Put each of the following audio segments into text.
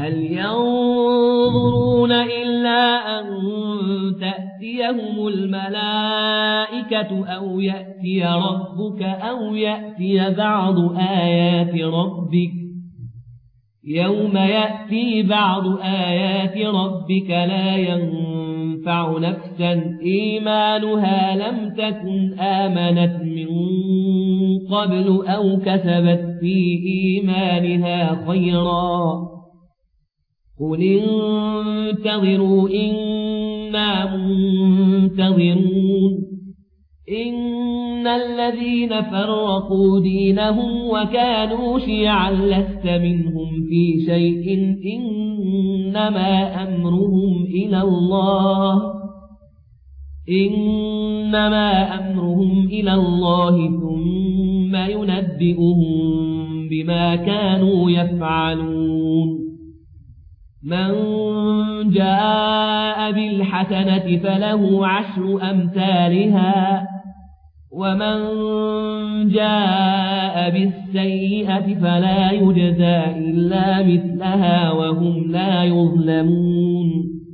هل ينظرون إلا أن تأتيهم الملائكة أو يأتي ربك أو يأتي بعض آيات ربك يوم يأتي بعض آيات ربك لا ينفع نفسا إيمانها لم تكن آمنت من قبل أو كسبت في إيمانها خيرا قل انتظروا إنا منتظرون إن الذين فرقوا دينهم وكانوا شيعا لست منهم في شيء إنما أمرهم إلى الله ثم ينبئهم بما كانوا يفعلون من جاء بالحسنة فله 10 أمثالها ومن جاء بالسيئة فلا يجزى إلا مثلها وهم لا يظلمون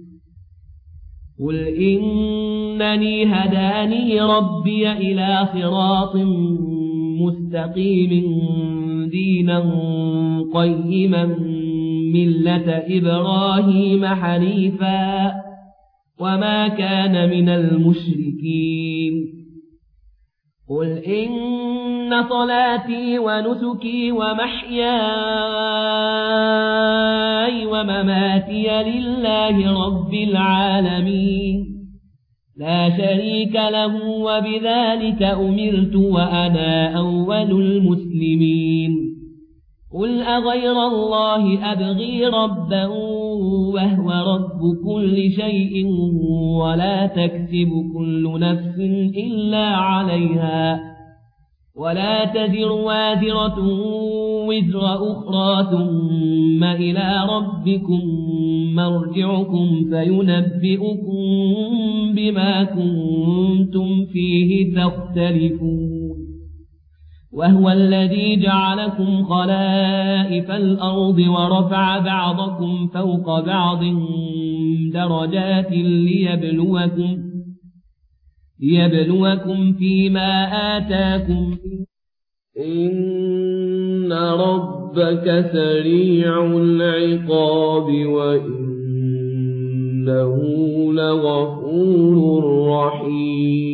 قل إنني هداني ربي إلى صراط مستقيم دينا قيما ملة إبراهيم حنيفا وما كان من المشركين قل إن صلاتي ونسكي ومحياي ومماتي لله رب العالمين لا شريك له وبذلك أمرت وأنا أول المسلمين قل أغير الله أبغي ربا وهو رب كل شيء ولا تكسب كل نفس إلا عليها ولا تزر وازرة وزر أخرى ثم إلى ربكم مرجعكم فينبئكم بما كنتم فيه تختلفون وهو الذي جعلكم خلائف الأرض ورفع بعضكم فوق بعض درجات ليبلوكم فيما آتاكم إن ربك سريع العقاب وإنه لغفور رحيم